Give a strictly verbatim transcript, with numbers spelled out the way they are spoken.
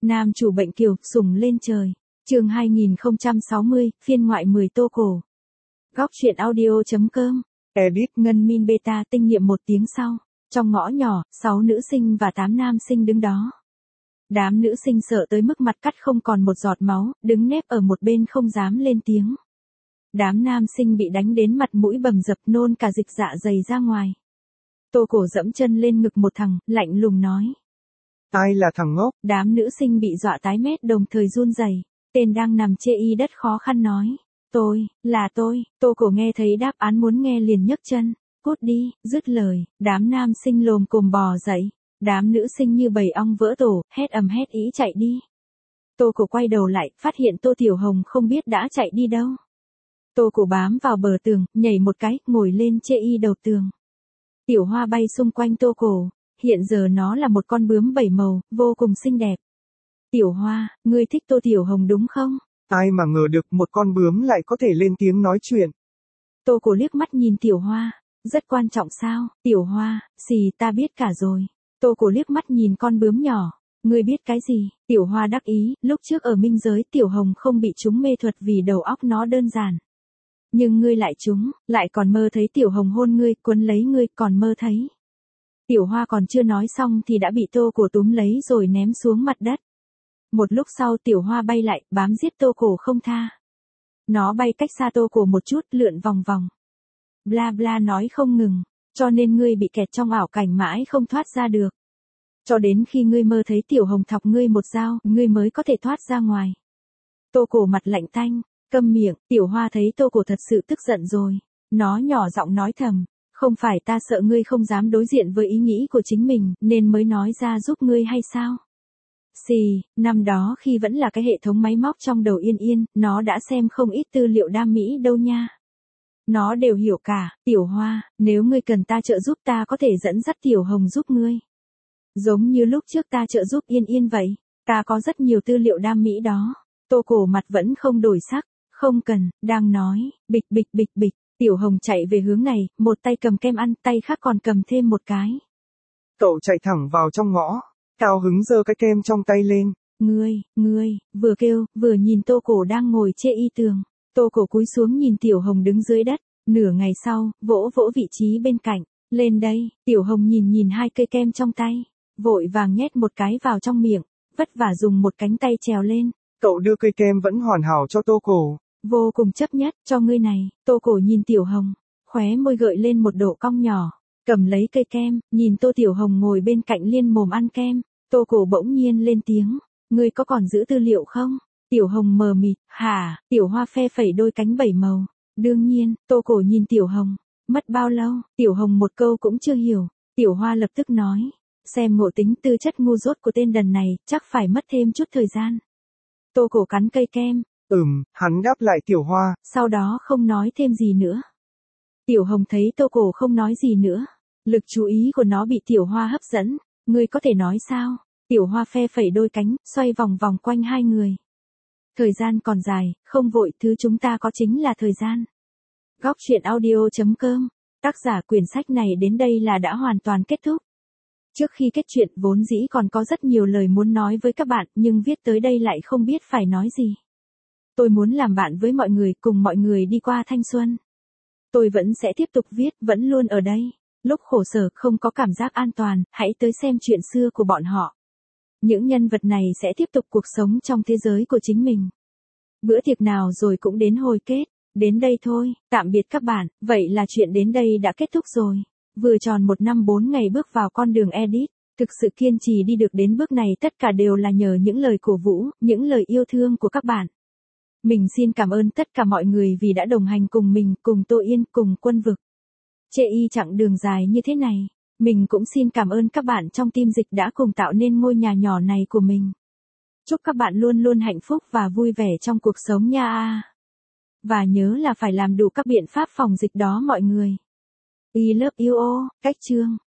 Nam chủ bệnh kiều, sủng lên trời. Chương hai nghìn không trăm sáu mươi, phiên ngoại mười tô cổ. Góc truyện audio.com. Edit Ngân Min Beta tinh nghiệm một tiếng sau. Trong ngõ nhỏ, sáu nữ sinh và tám nam sinh đứng đó. Đám nữ sinh sợ tới mức mặt cắt không còn một giọt máu, đứng nép ở một bên không dám lên tiếng. Đám nam sinh bị đánh đến mặt mũi bầm dập, nôn cả dịch dạ dày ra ngoài. Tô cổ dẫm chân lên ngực một thằng, lạnh lùng nói. Ai là thằng ngốc? Đám nữ sinh bị dọa tái mét đồng thời run rẩy. Tên đang nằm chê y đất khó khăn nói. Tôi, là tôi. Tô cổ nghe thấy đáp án muốn nghe liền nhấc chân. Cút đi, dứt lời, đám nam sinh lồm cồm bò dậy. Đám nữ sinh như bầy ong vỡ tổ, hét ầm hét ý chạy đi. Tô cổ quay đầu lại, phát hiện Tô Tiểu Hồng không biết đã chạy đi đâu. Tô cổ bám vào bờ tường, nhảy một cái, ngồi lên chê y đầu tường. Tiểu hoa bay xung quanh Tô cổ, hiện giờ nó là một con bướm bảy màu, vô cùng xinh đẹp. Tiểu hoa, ngươi thích Tô Tiểu Hồng đúng không? Ai mà ngờ được một con bướm lại có thể lên tiếng nói chuyện. Tô cổ liếc mắt nhìn Tiểu hoa, rất quan trọng sao? Tiểu hoa, xì ta biết cả rồi. Tô cổ liếc mắt nhìn con bướm nhỏ, ngươi biết cái gì? Tiểu hoa đắc ý, lúc trước ở minh giới Tiểu Hồng không bị chúng mê thuật vì đầu óc nó đơn giản. Nhưng ngươi lại trúng, lại còn mơ thấy Tiểu Hồng hôn ngươi, quấn lấy ngươi, còn mơ thấy. Tiểu hoa còn chưa nói xong thì đã bị Tô cổ túm lấy rồi ném xuống mặt đất. Một lúc sau Tiểu hoa bay lại, bám giết Tô cổ không tha. Nó bay cách xa Tô cổ một chút, lượn vòng vòng. Bla bla nói không ngừng, cho nên ngươi bị kẹt trong ảo cảnh mãi không thoát ra được. Cho đến khi ngươi mơ thấy Tiểu Hồng thọc ngươi một dao, ngươi mới có thể thoát ra ngoài. Tô cổ mặt lạnh tanh, câm miệng. Tiểu hoa thấy Tô cổ thật sự tức giận rồi. Nó nhỏ giọng nói thầm, không phải ta sợ ngươi không dám đối diện với ý nghĩ của chính mình, nên mới nói ra giúp ngươi hay sao? Xì, năm đó khi vẫn là cái hệ thống máy móc trong đầu Yên Yên, nó đã xem không ít tư liệu đam mỹ đâu nha. Nó đều hiểu cả. Tiểu hoa, nếu ngươi cần ta trợ giúp ta có thể dẫn dắt Tiểu Hồng giúp ngươi. Giống như lúc trước ta trợ giúp Yên Yên vậy, ta có rất nhiều tư liệu đam mỹ đó. Tô cổ mặt vẫn không đổi sắc, không cần, đang nói, bịch bịch bịch bịch. Tiểu Hồng chạy về hướng này, một tay cầm kem ăn, tay khác còn cầm thêm một cái. Cậu chạy thẳng vào trong ngõ, cao hứng giơ cái kem trong tay lên. Ngươi, ngươi, vừa kêu, vừa nhìn Tô cổ đang ngồi chê y tường. Tô cổ cúi xuống nhìn Tiểu Hồng đứng dưới đất, nửa ngày sau, vỗ vỗ vị trí bên cạnh. Lên đây, Tiểu Hồng nhìn nhìn hai cây kem trong tay, vội vàng nhét một cái vào trong miệng, vất vả dùng một cánh tay trèo lên. Cậu đưa cây kem vẫn hoàn hảo cho Tô cổ. Vô cùng chấp nhất, cho ngươi này. Tô cổ nhìn Tiểu Hồng, khóe môi gợi lên một độ cong nhỏ, cầm lấy cây kem, nhìn Tô Tiểu Hồng ngồi bên cạnh liên mồm ăn kem. Tô cổ bỗng nhiên lên tiếng, ngươi có còn giữ tư liệu không? Tiểu Hồng mờ mịt, hả? Tiểu hoa phe phẩy đôi cánh bảy màu. Đương nhiên. Tô cổ nhìn Tiểu Hồng, mất bao lâu? Tiểu Hồng một câu cũng chưa hiểu. Tiểu hoa lập tức nói, xem ngộ tính tư chất ngu dốt của tên đần này, chắc phải mất thêm chút thời gian. Tô cổ cắn cây kem. Ừm, hắn đáp lại Tiểu hoa. Sau đó không nói thêm gì nữa. Tiểu Hồng thấy Tô cổ không nói gì nữa, lực chú ý của nó bị Tiểu hoa hấp dẫn. Ngươi có thể nói sao? Tiểu hoa phe phẩy đôi cánh, xoay vòng vòng quanh hai người. Thời gian còn dài, không vội, thứ chúng ta có chính là thời gian. Góc truyện audio.com. Tác giả quyển sách này đến đây là đã hoàn toàn kết thúc. Trước khi kết chuyện vốn dĩ còn có rất nhiều lời muốn nói với các bạn, nhưng viết tới đây lại không biết phải nói gì. Tôi muốn làm bạn với mọi người, cùng mọi người đi qua thanh xuân. Tôi vẫn sẽ tiếp tục viết, vẫn luôn ở đây. Lúc khổ sở không có cảm giác an toàn, hãy tới xem chuyện xưa của bọn họ. Những nhân vật này sẽ tiếp tục cuộc sống trong thế giới của chính mình. Bữa tiệc nào rồi cũng đến hồi kết. Đến đây thôi, tạm biệt các bạn, vậy là chuyện đến đây đã kết thúc rồi. Vừa tròn một năm bốn ngày bước vào con đường edit, thực sự kiên trì đi được đến bước này tất cả đều là nhờ những lời cổ vũ, những lời yêu thương của các bạn. Mình xin cảm ơn tất cả mọi người vì đã đồng hành cùng mình, cùng Tô Yên, cùng Quân Vực. Chê y chặng đường dài như thế này, mình cũng xin cảm ơn các bạn trong team dịch đã cùng tạo nên ngôi nhà nhỏ này của mình. Chúc các bạn luôn luôn hạnh phúc và vui vẻ trong cuộc sống nha. Và nhớ là phải làm đủ các biện pháp phòng dịch đó mọi người. I love you all, cách chương.